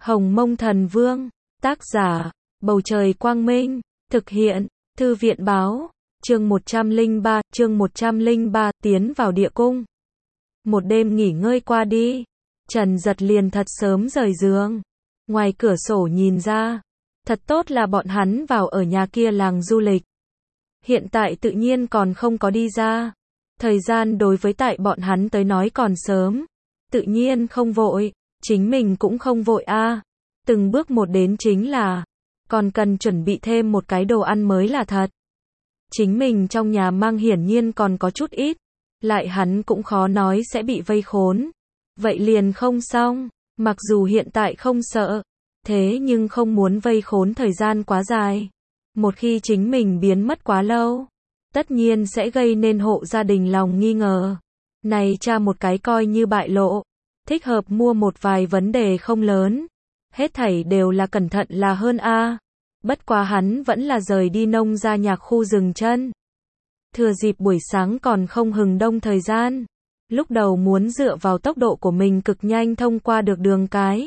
Hồng Mông Thần Vương, tác giả, Bầu Trời Quang Minh, thực hiện, Thư viện Báo, chương 103, tiến vào địa cung. Một đêm nghỉ ngơi qua đi, Trần Giật liền thật sớm rời giường. Ngoài cửa sổ nhìn ra, thật tốt là bọn hắn vào ở nhà kia làng du lịch. Hiện tại tự nhiên còn không có đi ra. Thời gian đối với tại bọn hắn tới nói còn sớm. Tự nhiên không vội, chính mình cũng không vội a. Từng bước một đến chính là, còn cần chuẩn bị thêm một cái đồ ăn mới là thật. Chính mình trong nhà mang hiển nhiên còn có chút ít, lại hắn cũng khó nói sẽ bị vây khốn. Vậy liền không xong, mặc dù hiện tại không sợ, thế nhưng không muốn vây khốn thời gian quá dài. Một khi chính mình biến mất quá lâu, tất nhiên sẽ gây nên hộ gia đình lòng nghi ngờ. Này cha một cái coi như bại lộ, thích hợp mua một vài vấn đề không lớn. Hết thảy đều là cẩn thận là hơn a. Bất quá hắn vẫn là rời đi nông gia nhạc khu dừng chân. Thừa dịp buổi sáng còn không hừng đông thời gian, lúc đầu muốn dựa vào tốc độ của mình cực nhanh thông qua được đường cái.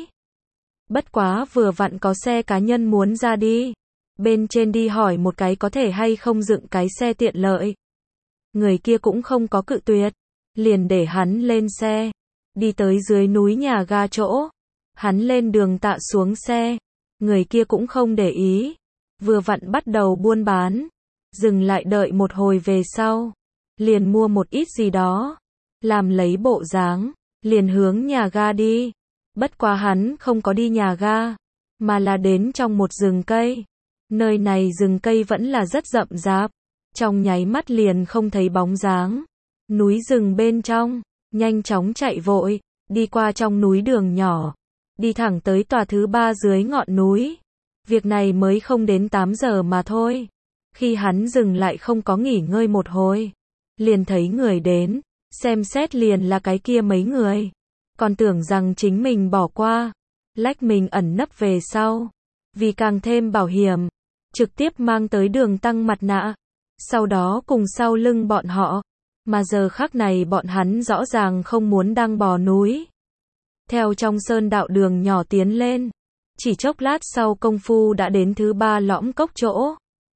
Bất quá vừa vặn có xe cá nhân muốn ra đi. Bên trên đi hỏi một cái có thể hay không dựng cái xe tiện lợi. Người kia cũng không có cự tuyệt, liền để hắn lên xe, đi tới dưới núi nhà ga chỗ. Hắn lên đường tạ xuống xe, người kia cũng không để ý, vừa vặn bắt đầu buôn bán, dừng lại đợi một hồi về sau, liền mua một ít gì đó, làm lấy bộ dáng, liền hướng nhà ga đi. Bất quá hắn không có đi nhà ga, mà là đến trong một rừng cây. Nơi này rừng cây vẫn là rất rậm rạp, trong nháy mắt liền không thấy bóng dáng. Núi rừng bên trong, nhanh chóng chạy vội, đi qua trong núi đường nhỏ, đi thẳng tới tòa thứ 3 dưới ngọn núi. Việc này mới không đến 8 giờ mà thôi. Khi hắn dừng lại không có nghỉ ngơi một hồi, liền thấy người đến, xem xét liền là cái kia mấy người. Còn tưởng rằng chính mình bỏ qua, lách mình ẩn nấp về sau. Vì càng thêm bảo hiểm, trực tiếp mang tới đường tăng mặt nạ, sau đó cùng sau lưng bọn họ. Mà giờ khắc này bọn hắn rõ ràng không muốn đang bò núi. Theo trong sơn đạo đường nhỏ tiến lên, chỉ chốc lát sau công phu đã đến thứ 3 lõm cốc chỗ.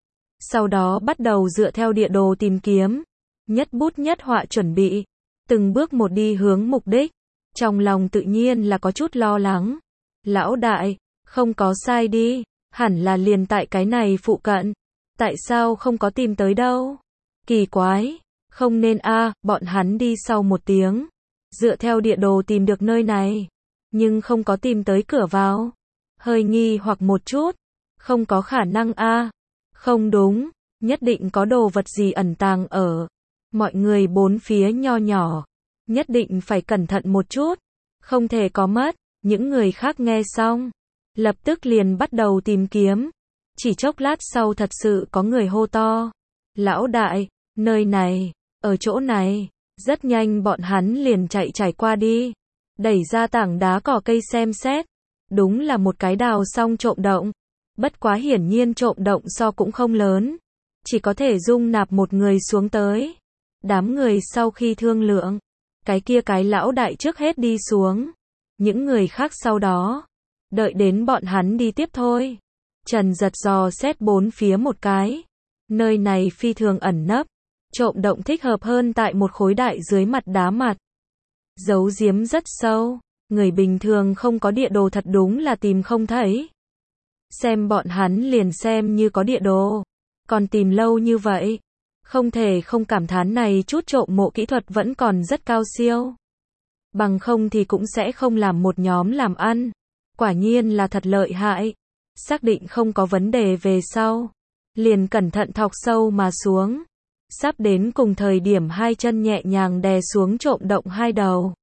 Sau đó bắt đầu dựa theo địa đồ tìm kiếm, nhất bút nhất họa chuẩn bị, từng bước một đi hướng mục đích. Trong lòng tự nhiên là có chút lo lắng. Lão đại, không có sai đi, hẳn là liền tại cái này phụ cận. Tại sao không có tìm tới đâu? Kỳ quái, không nên a. Bọn hắn đi sau một tiếng, dựa theo địa đồ tìm được nơi này, nhưng không có tìm tới cửa vào. Hơi nghi hoặc một chút, không có khả năng a. Không đúng, nhất định có đồ vật gì ẩn tàng ở. Mọi người bốn phía nho nhỏ, nhất định phải cẩn thận một chút, không thể có mất. Những người khác nghe xong, lập tức liền bắt đầu tìm kiếm. Chỉ chốc lát sau thật sự có người hô to, lão đại, nơi này, ở chỗ này. Rất nhanh bọn hắn liền chạy trải qua đi, đẩy ra tảng đá cỏ cây xem xét. Đúng là một cái đào xong trộm động. Bất quá hiển nhiên trộm động so cũng không lớn, chỉ có thể dung nạp một người xuống tới. Đám người sau khi thương lượng, cái lão đại trước hết đi xuống, những người khác sau đó, đợi đến bọn hắn đi tiếp thôi. Trần Giật dò xét bốn phía một cái, nơi này phi thường ẩn nấp, trộm động thích hợp hơn tại một khối đại dưới mặt đá mặt. Giấu giếm rất sâu, người bình thường không có địa đồ thật đúng là tìm không thấy. Xem bọn hắn liền xem như có địa đồ, còn tìm lâu như vậy, không thể không cảm thán này chút trộm mộ kỹ thuật vẫn còn rất cao siêu. Bằng không thì cũng sẽ không làm một nhóm làm ăn. Quả nhiên là thật lợi hại. Xác định không có vấn đề về sau, liền cẩn thận thọc sâu mà xuống. Sắp đến cùng thời điểm hai chân nhẹ nhàng đè xuống trộm động hai đầu.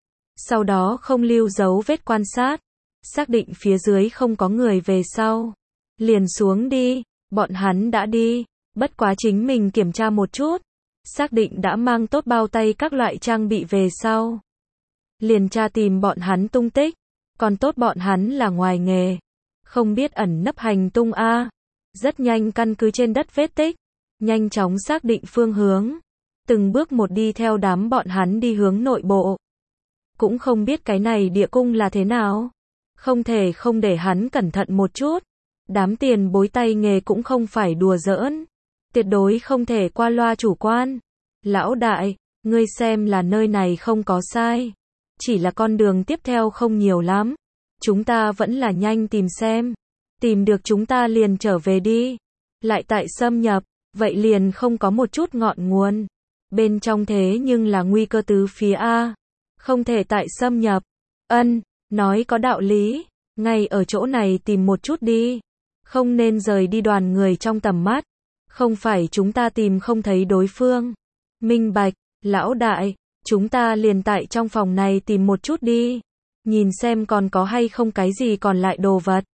Sau đó không lưu dấu vết quan sát, xác định phía dưới không có người về sau, liền xuống đi. Bọn hắn đã đi, bất quá chính mình kiểm tra một chút, xác định đã mang tốt bao tay các loại trang bị về sau, liền tra tìm bọn hắn tung tích. Còn tốt bọn hắn là ngoài nghề, không biết ẩn nấp hành tung a. Rất nhanh căn cứ trên đất vết tích, nhanh chóng xác định phương hướng, từng bước một đi theo đám bọn hắn đi hướng nội bộ. Cũng không biết cái này địa cung là thế nào, Không thể không để hắn cẩn thận một chút. Đám tiền bối tay nghề cũng không phải đùa giỡn. Tuyệt đối không thể qua loa chủ quan. Lão đại, ngươi xem là nơi này không có sai. Chỉ là con đường tiếp theo không nhiều lắm. Chúng ta vẫn là nhanh tìm xem. Tìm được chúng ta liền trở về đi. Lại tại xâm nhập, vậy liền không có một chút ngọn nguồn. Bên trong thế nhưng là nguy cơ tứ phía A. Không thể tại xâm nhập. Ân, nói có đạo lý. Ngay ở chỗ này tìm một chút đi. Không nên rời đi đoàn người trong tầm mắt. Không phải chúng ta tìm không thấy đối phương. Minh bạch, lão đại, chúng ta liền tại trong phòng này tìm một chút đi. Nhìn xem còn có hay không cái gì còn lại đồ vật.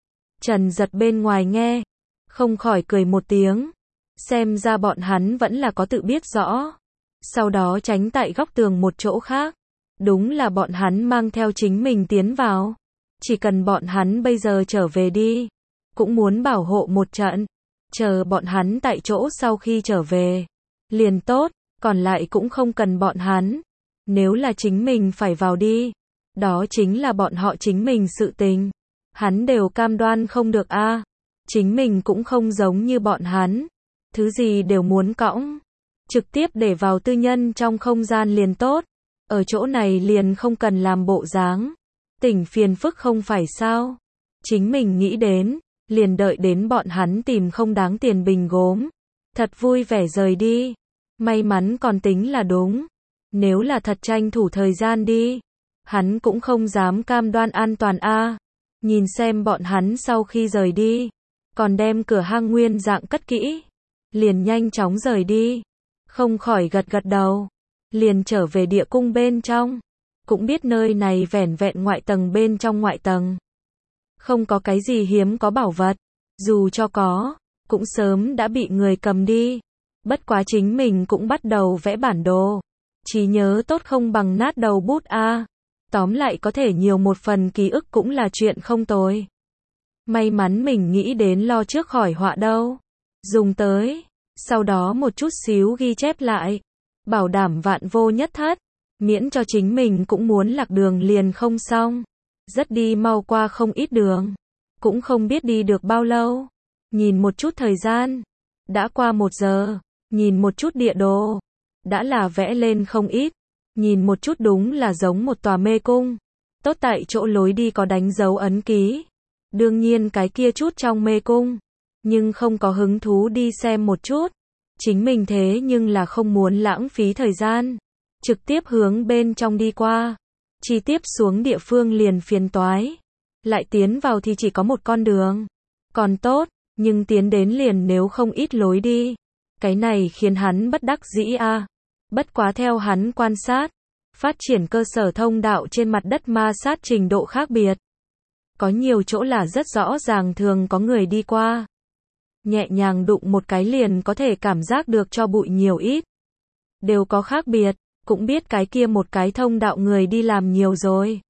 Trần Giật bên ngoài nghe, không khỏi cười một tiếng. Xem ra bọn hắn vẫn là có tự biết rõ. Sau đó tránh tại góc tường một chỗ khác. Đúng là bọn hắn mang theo chính mình tiến vào. Chỉ cần bọn hắn bây giờ trở về đi. Cũng muốn bảo hộ một trận. Chờ bọn hắn tại chỗ sau khi trở về. Liền tốt, còn lại cũng không cần bọn hắn. Nếu là chính mình phải vào đi. Đó chính là bọn họ chính mình sự tình. Hắn đều cam đoan không được a. Chính mình cũng không giống như bọn hắn. Thứ gì đều muốn cõng. Trực tiếp để vào tư nhân trong không gian liền tốt. Ở chỗ này liền không cần làm bộ dáng. Tỉnh phiền phức không phải sao. Chính mình nghĩ đến, liền đợi đến bọn hắn tìm không đáng tiền bình gốm. Thật vui vẻ rời đi. May mắn còn tính là đúng. Nếu là thật tranh thủ thời gian đi. Hắn cũng không dám cam đoan an toàn a. Nhìn xem bọn hắn sau khi rời đi. Còn đem cửa hang nguyên dạng cất kỹ. Liền nhanh chóng rời đi. Không khỏi gật gật đầu. Liền trở về địa cung bên trong. Cũng biết nơi này vẻn vẹn ngoại tầng bên trong ngoại tầng. Không có cái gì hiếm có bảo vật. Dù cho có, cũng sớm đã bị người cầm đi. Bất quá chính mình cũng bắt đầu vẽ bản đồ. Trí nhớ tốt không bằng nát đầu bút a. Tóm lại có thể nhiều một phần ký ức cũng là chuyện không tồi. May mắn mình nghĩ đến lo trước khỏi họa đâu. Dùng tới. Sau đó một chút xíu ghi chép lại. Bảo đảm vạn vô nhất thất. Miễn cho chính mình cũng muốn lạc đường liền không xong. Rất đi mau qua không ít đường. Cũng không biết đi được bao lâu. Nhìn một chút thời gian. Đã qua 1 giờ. Nhìn một chút địa đồ. Đã là vẽ lên không ít. Nhìn một chút đúng là giống một tòa mê cung. Tốt tại chỗ lối đi có đánh dấu ấn ký. Đương nhiên cái kia chút trong mê cung. Nhưng không có hứng thú đi xem một chút. Chính mình thế nhưng là không muốn lãng phí thời gian. Trực tiếp hướng bên trong đi qua. Chi tiếp xuống địa phương liền phiền toái. Lại tiến vào thì chỉ có một con đường. Còn tốt, nhưng tiến đến liền nếu không ít lối đi. Cái này khiến hắn bất đắc dĩ a. Bất quá theo hắn quan sát, phát triển cơ sở thông đạo trên mặt đất ma sát trình độ khác biệt. Có nhiều chỗ là rất rõ ràng thường có người đi qua. Nhẹ nhàng đụng một cái liền có thể cảm giác được cho bụi nhiều ít. Đều có khác biệt, cũng biết cái kia một cái thông đạo người đi làm nhiều rồi.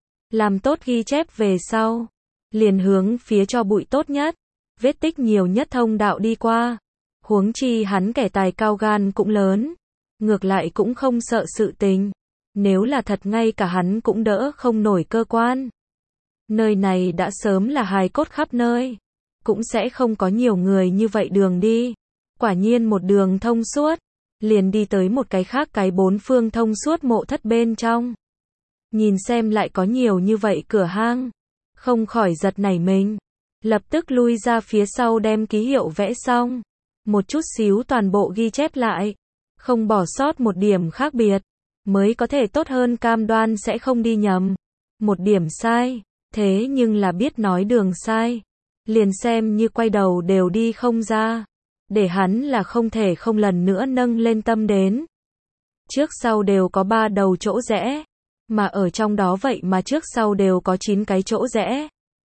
Làm tốt ghi chép về sau. Liền hướng phía cho bụi tốt nhất. Vết tích nhiều nhất thông đạo đi qua. Huống chi hắn kẻ tài cao gan cũng lớn. Ngược lại cũng không sợ sự tình. Nếu là thật ngay cả hắn cũng đỡ không nổi cơ quan. Nơi này đã sớm là hài cốt khắp nơi. Cũng sẽ không có nhiều người như vậy đường đi. Quả nhiên một đường thông suốt. Liền đi tới một cái khác cái 4 phương thông suốt mộ thất bên trong. Nhìn xem lại có nhiều như vậy cửa hang. Không khỏi giật nảy mình. Lập tức lui ra phía sau đem ký hiệu vẽ xong. Một chút xíu toàn bộ ghi chép lại. Không bỏ sót một điểm khác biệt. Mới có thể tốt hơn cam đoan sẽ không đi nhầm. Một điểm sai. Thế nhưng là biết nói đường sai. Liền xem như quay đầu đều đi không ra. Để hắn là không thể không lần nữa nâng lên tâm đến. Trước sau đều có 3 đầu chỗ rẽ. Mà ở trong đó vậy mà trước sau đều có 9 cái chỗ rẽ.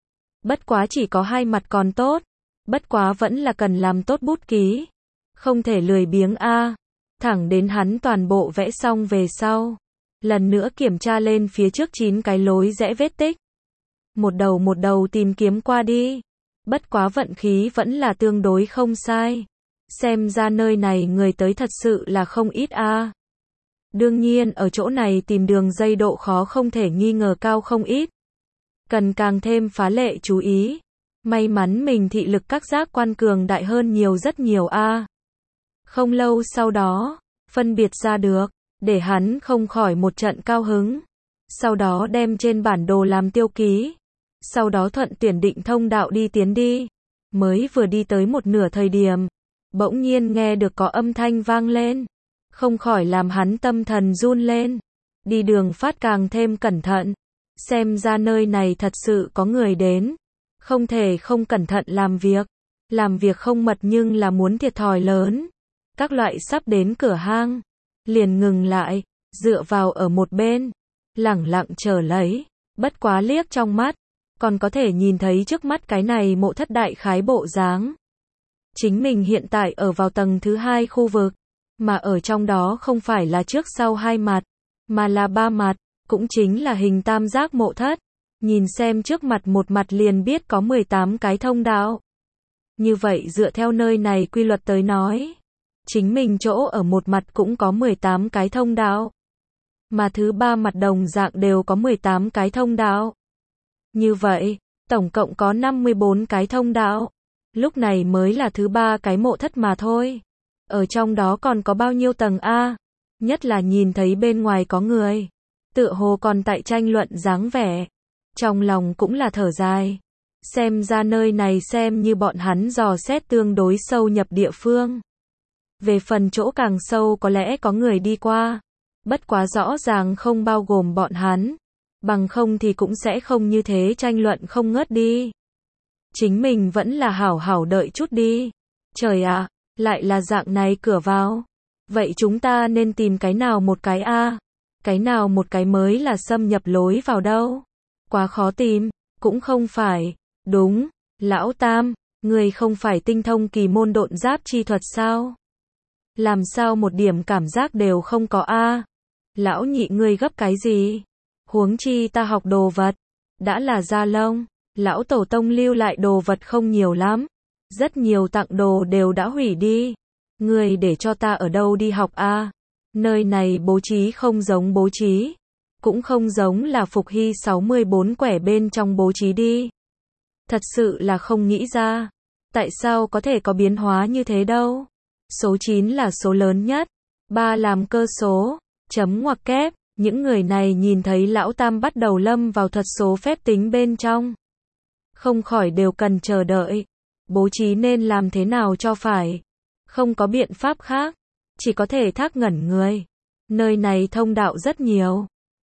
Bất quá chỉ có 2 mặt còn tốt. Bất quá vẫn là cần làm tốt bút ký. Không thể lười biếng a. Thẳng đến hắn toàn bộ vẽ xong về sau. Lần nữa kiểm tra lên phía trước 9 cái lối rẽ vết tích. Một đầu tìm kiếm qua đi. Bất quá vận khí vẫn là tương đối không sai. Xem ra nơi này người tới thật sự là không ít a. Đương nhiên ở chỗ này tìm đường dây độ khó không thể nghi ngờ cao không ít. cần càng thêm phá lệ chú ý. May mắn mình thị lực các giác quan cường đại hơn nhiều rất nhiều a. Không lâu sau đó, phân biệt ra được, để hắn không khỏi một trận cao hứng. Sau đó đem trên bản đồ làm tiêu ký. Sau đó thuận tuyển định thông đạo đi tiến đi. Mới vừa đi tới một nửa thời điểm, bỗng nhiên nghe được có âm thanh vang lên. Không khỏi làm hắn tâm thần run lên. Đi đường phát càng thêm cẩn thận. Xem ra nơi này thật sự có người đến. Không thể không cẩn thận làm việc. Làm việc không mật nhưng là muốn thiệt thòi lớn. Các loại sắp đến cửa hang. Liền ngừng lại, dựa vào ở một bên. Lẳng lặng chờ lấy. Bất quá liếc trong mắt. Còn có thể nhìn thấy trước mắt cái này mộ thất đại khái bộ dáng. Chính mình hiện tại ở vào tầng thứ 2 khu vực. Mà ở trong đó không phải là trước sau 2 mặt. Mà là 3 mặt. Cũng chính là hình tam giác mộ thất. Nhìn xem trước mặt một mặt liền biết có 18 cái thông đạo. Như vậy dựa theo nơi này quy luật tới nói. Chính mình chỗ ở một mặt cũng có 18 cái thông đạo. Mà thứ 3 mặt đồng dạng đều có 18 cái thông đạo. Như vậy, tổng cộng có 54 cái thông đạo. Lúc này mới là thứ 3 cái mộ thất mà thôi. Ở trong đó còn có bao nhiêu tầng a? Nhất là nhìn thấy bên ngoài có người. Tựa hồ còn tại tranh luận dáng vẻ. Trong lòng cũng là thở dài. Xem ra nơi này xem như bọn hắn dò xét tương đối sâu nhập địa phương. Về phần chỗ càng sâu có lẽ có người đi qua. Bất quá rõ ràng không bao gồm bọn hắn. Bằng không thì cũng sẽ không như thế tranh luận không ngớt đi. Chính mình vẫn là hảo hảo đợi chút đi. Trời ạ, lại là dạng này cửa vào. Vậy chúng ta nên tìm cái nào một cái a? Cái nào một cái mới là xâm nhập lối vào đâu? Quá khó tìm, cũng không phải. Đúng, lão Tam, người không phải tinh thông kỳ môn độn giáp chi thuật sao? Làm sao một điểm cảm giác đều không có a? Lão Nhị ngươi gấp cái gì? Huống chi ta học đồ vật, đã là da lông, lão tổ tông lưu lại đồ vật không nhiều lắm. Rất nhiều tặng đồ đều đã hủy đi. Ngươi để cho ta ở đâu đi học a? Nơi này bố trí không giống bố trí. Cũng không giống là Phục Hy 64 quẻ bên trong bố trí đi. Thật sự là không nghĩ ra. Tại sao có thể có biến hóa như thế đâu? Số 9 là số lớn nhất. 3 làm cơ số. Chấm ngoặc kép. Những người này nhìn thấy lão Tam bắt đầu lâm vào thuật số phép tính bên trong. Không khỏi đều cần chờ đợi. Bố trí nên làm thế nào cho phải. Không có biện pháp khác. Chỉ có thể thác ngẩn người. Nơi này thông đạo rất nhiều.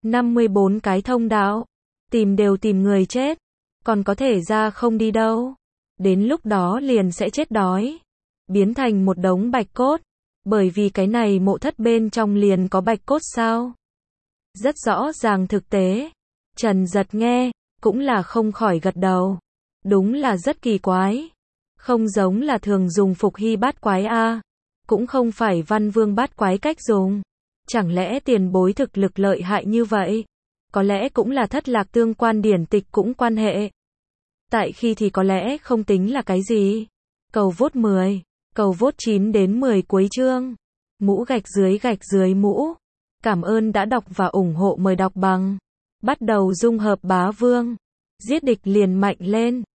54 cái thông đạo. Tìm đều tìm người chết. Còn có thể ra không đi đâu. Đến lúc đó liền sẽ chết đói. Biến thành một đống bạch cốt. Bởi vì cái này mộ thất bên trong liền có bạch cốt sao? Rất rõ ràng thực tế. Trần Giật nghe, cũng là không khỏi gật đầu. Đúng là rất kỳ quái. Không giống là thường dùng Phục Hy bát quái a. Cũng không phải Văn Vương bát quái cách dùng. Chẳng lẽ tiền bối thực lực lợi hại như vậy? Có lẽ cũng là thất lạc tương quan điển tịch cũng quan hệ. Tại khi thì có lẽ không tính là cái gì. Cầu vote 10, cầu vote 9 đến 10 cuối chương. Mũ gạch dưới mũ. Cảm ơn đã đọc và ủng hộ, mời đọc bằng. Bắt đầu dung hợp bá vương. Giết địch liền mạnh lên.